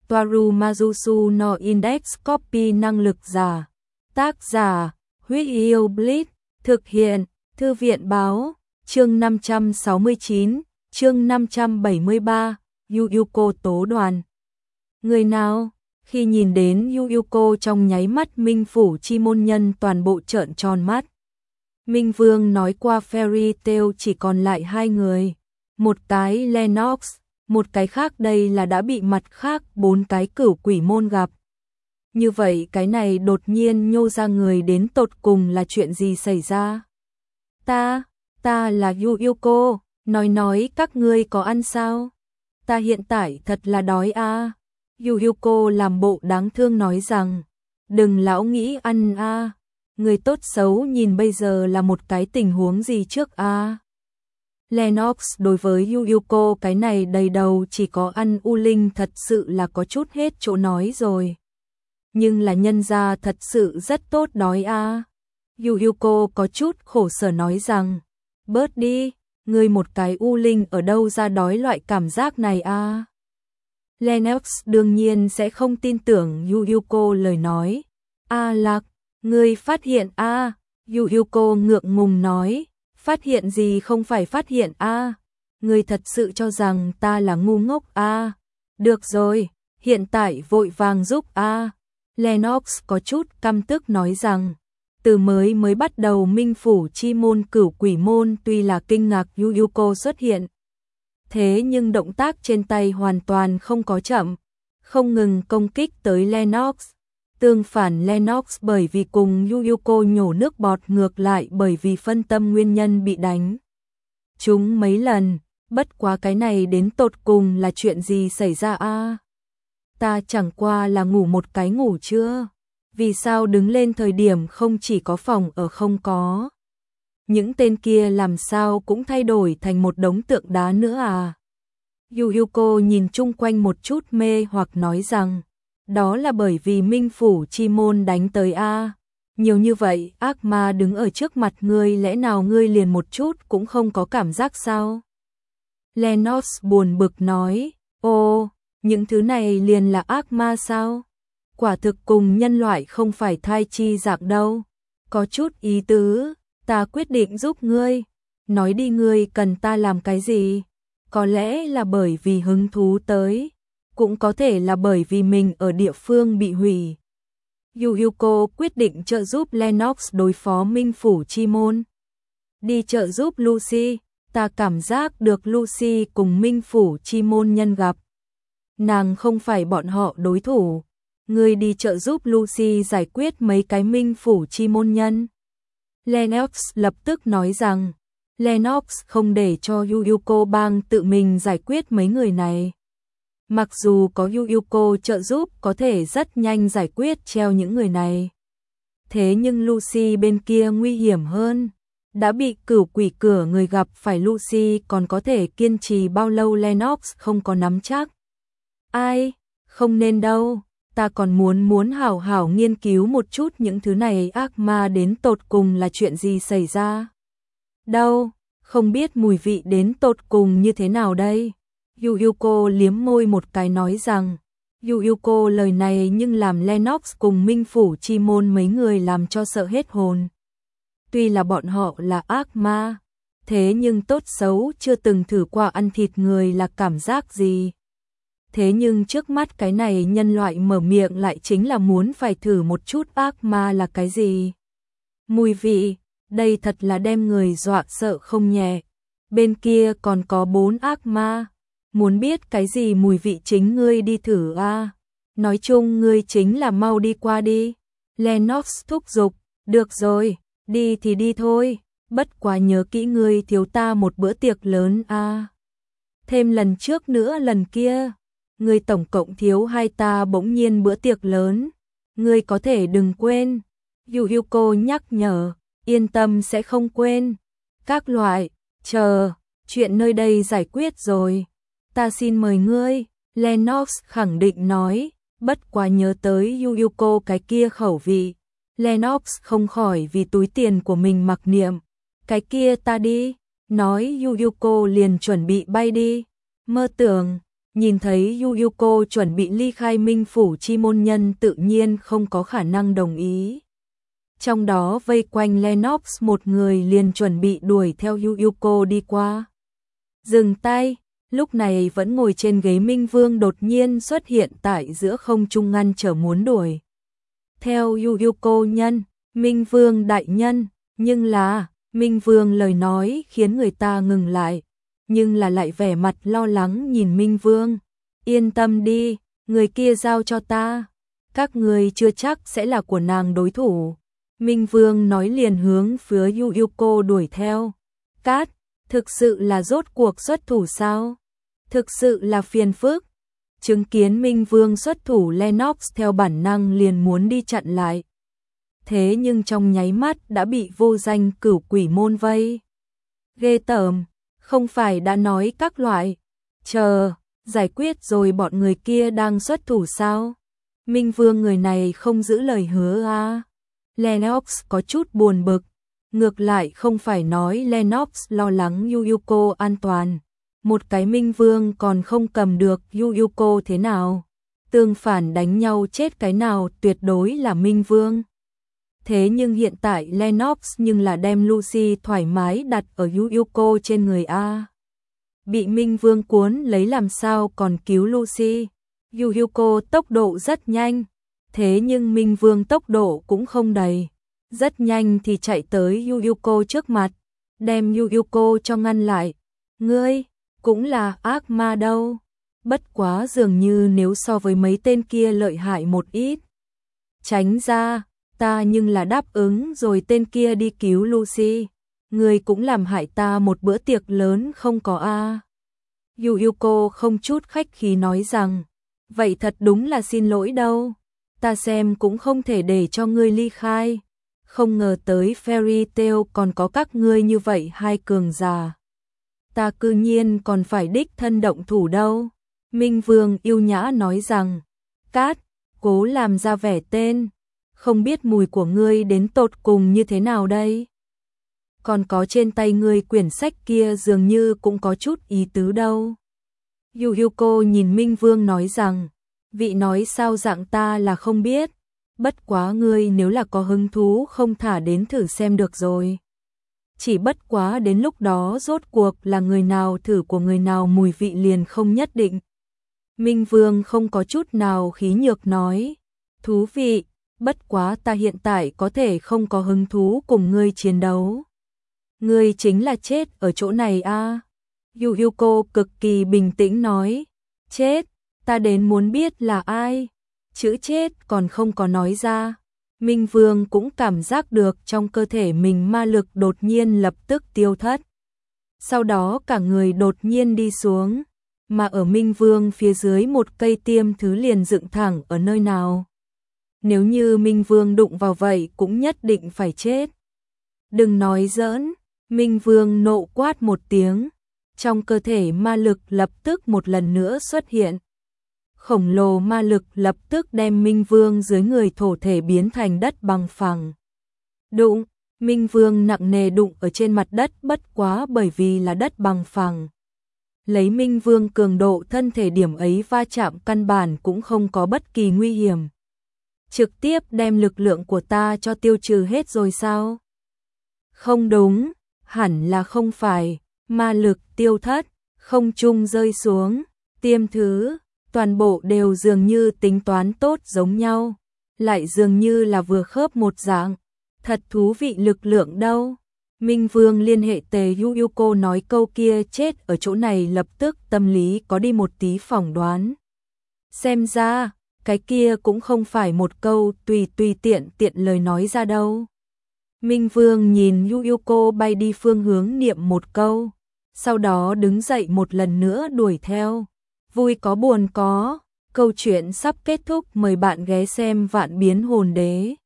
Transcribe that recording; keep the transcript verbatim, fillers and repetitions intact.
Toaru Majusu no Index Copy năng lực giả. Tác giả, Huyết Yêu Blitz, thực hiện, Thư viện báo, chương năm trăm sáu mươi chín, chương năm trăm bảy mươi ba, Yu Yuko tố đoàn. Người nào? Khi nhìn đến Yu Yuko trong nháy mắt Minh Phủ chi môn nhân toàn bộ trợn tròn mắt. Minh Vương nói qua Fairy Tail chỉ còn lại hai người. Một cái Lennox, một cái khác đây là đã bị mặt khác bốn cái cửu quỷ môn gặp. Như vậy cái này đột nhiên nhô ra người đến tột cùng là chuyện gì xảy ra? Ta, ta là Yu Yuko, nói nói các ngươi có ăn sao? Ta hiện tại thật là đói a. Yu Yuko làm bộ đáng thương nói rằng, đừng lão nghĩ ăn a, người tốt xấu nhìn bây giờ là một cái tình huống gì trước a. Lennox đối với Yu Yuko cái này đầy đầu chỉ có ăn u linh thật sự là có chút hết chỗ nói rồi. Nhưng là nhân gia thật sự rất tốt đói a. Yu Yuko có chút khổ sở nói rằng, bớt đi, ngươi một cái u linh ở đâu ra đói loại cảm giác này a. Lennox đương nhiên sẽ không tin tưởng Yu Yuko lời nói. A Lạc, ngươi phát hiện a? Yu Yuko ngượng ngùng nói, phát hiện gì không phải phát hiện a? Ngươi thật sự cho rằng ta là ngu ngốc a? Được rồi, hiện tại vội vàng giúp a. Lennox có chút căm tức nói rằng, từ mới mới bắt đầu Minh Phủ chi môn cửu quỷ môn tuy là kinh ngạc Yu Yuko xuất hiện. Thế nhưng động tác trên tay hoàn toàn không có chậm, không ngừng công kích tới Lennox. Tương phản Lennox bởi vì cùng Yu Yuko nhổ nước bọt ngược lại bởi vì phân tâm nguyên nhân bị đánh chúng mấy lần, bất quá cái này đến tột cùng là chuyện gì xảy ra a? Ta chẳng qua là ngủ một cái ngủ chưa? Vì sao đứng lên thời điểm không chỉ có phòng ở không có? Những tên kia làm sao cũng thay đổi thành một đống tượng đá nữa à? Yu Yuko nhìn chung quanh một chút mê hoặc nói rằng, đó là bởi vì Minh Phủ chi môn đánh tới a. Nhiều như vậy, ác ma đứng ở trước mặt ngươi lẽ nào ngươi liền một chút cũng không có cảm giác sao? Lennox buồn bực nói, ô, những thứ này liền là ác ma sao? Quả thực cùng nhân loại không phải thai chi dạng đâu. Có chút ý tứ, ta quyết định giúp ngươi. Nói đi ngươi cần ta làm cái gì? Có lẽ là bởi vì hứng thú tới, cũng có thể là bởi vì mình ở địa phương bị hủy. Yu Yuko quyết định trợ giúp Lennox đối phó Minh Phủ chi môn. Đi trợ giúp Lucy, ta cảm giác được Lucy cùng Minh Phủ chi môn nhân gặp. Nàng không phải bọn họ đối thủ. Ngươi đi trợ giúp Lucy giải quyết mấy cái Minh Phủ chi môn nhân. Lennox lập tức nói rằng, Lennox không để cho Yu Yuko bang tự mình giải quyết mấy người này. Mặc dù có Yu Yuko trợ giúp có thể rất nhanh giải quyết treo những người này. Thế nhưng Lucy bên kia nguy hiểm hơn. Đã bị cửu quỷ cửa người gặp phải Lucy còn có thể kiên trì bao lâu Lennox không có nắm chắc. Ai? Không nên đâu. Ta còn muốn muốn hảo hảo nghiên cứu một chút những thứ này ác ma đến tột cùng là chuyện gì xảy ra. Đâu, không biết mùi vị đến tột cùng như thế nào đây. Yu Yuko liếm môi một cái nói rằng, Yu Yuko lời này nhưng làm Lennox cùng Minh Phủ chi môn mấy người làm cho sợ hết hồn. Tuy là bọn họ là ác ma, thế nhưng tốt xấu chưa từng thử qua ăn thịt người là cảm giác gì. Thế nhưng trước mắt cái này nhân loại mở miệng lại chính là muốn phải thử một chút ác ma là cái gì. Mùi vị, đây thật là đem người dọa sợ không nhẹ. Bên kia còn có bốn ác ma. Muốn biết cái gì mùi vị chính ngươi đi thử a. À? Nói chung ngươi chính là mau đi qua đi. Lennox thúc giục, được rồi, đi thì đi thôi. Bất quá nhớ kỹ ngươi thiếu ta một bữa tiệc lớn a. À? Thêm lần trước nữa lần kia. Ngươi tổng cộng thiếu hai ta bỗng nhiên bữa tiệc lớn. Ngươi có thể đừng quên. Yu Yuko nhắc nhở, yên tâm sẽ không quên. Các loại, chờ, chuyện nơi đây giải quyết rồi. Ta xin mời ngươi, Lennox khẳng định nói, bất quá nhớ tới Yu Yuko cái kia khẩu vị. Lennox không khỏi vì túi tiền của mình mặc niệm. Cái kia ta đi, nói Yu Yuko liền chuẩn bị bay đi. Mơ tưởng, Nhìn thấy Yu Yuko chuẩn bị ly khai Minh phủ chi môn nhân tự nhiên không có khả năng đồng ý. Trong đó vây quanh Lennox một người liền chuẩn bị đuổi theo Yu Yuko đi qua. Dừng tay, lúc này vẫn ngồi trên ghế Minh Vương đột nhiên xuất hiện tại giữa không trung ngăn trở muốn đuổi. Theo Yu Yuko nhân, Minh Vương đại nhân, nhưng là, Minh Vương lời nói khiến người ta ngừng lại, nhưng là lại vẻ mặt lo lắng nhìn Minh Vương. Yên tâm đi, người kia giao cho ta, các người chưa chắc sẽ là của nàng đối thủ. Minh Vương nói liền hướng phía Yu Yuko đuổi theo. Cát, thực sự là rốt cuộc xuất thủ sao? Thực sự là phiền phức. Chứng kiến Minh Vương xuất thủ, Lennox theo bản năng liền muốn đi chặn lại. Thế nhưng trong nháy mắt đã bị vô danh cửu quỷ môn vây. Ghê tởm, không phải đã nói các loại. Chờ, giải quyết rồi bọn người kia đang xuất thủ sao? Minh Vương người này không giữ lời hứa à? Lennox có chút buồn bực. Ngược lại không phải nói Lennox lo lắng Yu Yuko an toàn. Một cái Minh Vương còn không cầm được Yu Yuko thế nào? Tương phản đánh nhau chết cái nào tuyệt đối là Minh Vương. Thế nhưng hiện tại Lennox nhưng là đem Lucy thoải mái đặt ở Yu Yuko trên người A. Bị Minh Vương cuốn lấy làm sao còn cứu Lucy. Yu Yuko tốc độ rất nhanh. Thế nhưng Minh Vương tốc độ cũng không đầy. Rất nhanh thì chạy tới Yu Yuko trước mặt. Đem Yu Yuko cho ngăn lại. Ngươi, cũng là ác ma đâu. Bất quá dường như nếu so với mấy tên kia lợi hại một ít. Tránh ra, ta nhưng là đáp ứng rồi tên kia đi cứu Lucy. Ngươi cũng làm hại ta một bữa tiệc lớn không có a. Yu Yuko không chút khách khí nói rằng, vậy thật đúng là xin lỗi đâu. Ta xem cũng không thể để cho ngươi ly khai. Không ngờ tới Fairy Tail còn có các ngươi như vậy hai cường giả. Ta cư nhiên còn phải đích thân động thủ đâu. Minh Vương yêu nhã nói rằng, Cát, cố làm ra vẻ tên. Không biết mùi của ngươi đến tột cùng như thế nào đây? Còn có trên tay ngươi quyển sách kia dường như cũng có chút ý tứ đâu. Yu Yuko nhìn Minh Vương nói rằng, vị nói sao dạng ta là không biết. Bất quá ngươi nếu là có hứng thú không thả đến thử xem được rồi. Chỉ bất quá đến lúc đó rốt cuộc là người nào thử của người nào mùi vị liền không nhất định. Minh Vương không có chút nào khí nhược nói, thú vị, bất quá ta hiện tại có thể không có hứng thú cùng ngươi chiến đấu. Ngươi chính là chết ở chỗ này a. À? Yu Yuko cực kỳ bình tĩnh nói, chết, ta đến muốn biết là ai. Chữ chết còn không có nói ra. Minh Vương cũng cảm giác được trong cơ thể mình ma lực đột nhiên lập tức tiêu thất. Sau đó cả người đột nhiên đi xuống, mà ở Minh Vương phía dưới một cây tiêm thứ liền dựng thẳng ở nơi nào. Nếu như Minh Vương đụng vào vậy cũng nhất định phải chết. Đừng nói giỡn, Minh Vương nộ quát một tiếng, trong cơ thể ma lực lập tức một lần nữa xuất hiện. Khổng lồ ma lực lập tức đem Minh Vương dưới người thổ thể biến thành đất bằng phẳng. Đụng, Minh Vương nặng nề đụng ở trên mặt đất, bất quá bởi vì là đất bằng phẳng. Lấy Minh Vương cường độ thân thể điểm ấy va chạm căn bản cũng không có bất kỳ nguy hiểm. Trực tiếp đem lực lượng của ta cho tiêu trừ hết rồi sao? Không đúng, hẳn là không phải, ma lực tiêu thất, không trung rơi xuống, tiêm thứ, toàn bộ đều dường như tính toán tốt giống nhau, lại dường như là vừa khớp một dạng, thật thú vị lực lượng đâu. Minh Vương liên hệ Tề Yu Yuko nói câu kia chết ở chỗ này lập tức tâm lý có đi một tí phỏng đoán. Xem ra, cái kia cũng không phải một câu tùy tùy tiện tiện lời nói ra đâu. Minh Vương nhìn Yu Yuko bay đi phương hướng niệm một câu, sau đó đứng dậy một lần nữa đuổi theo. Vui có buồn có, câu chuyện sắp kết thúc, mời bạn ghé xem Vạn Biến Hồn Đế.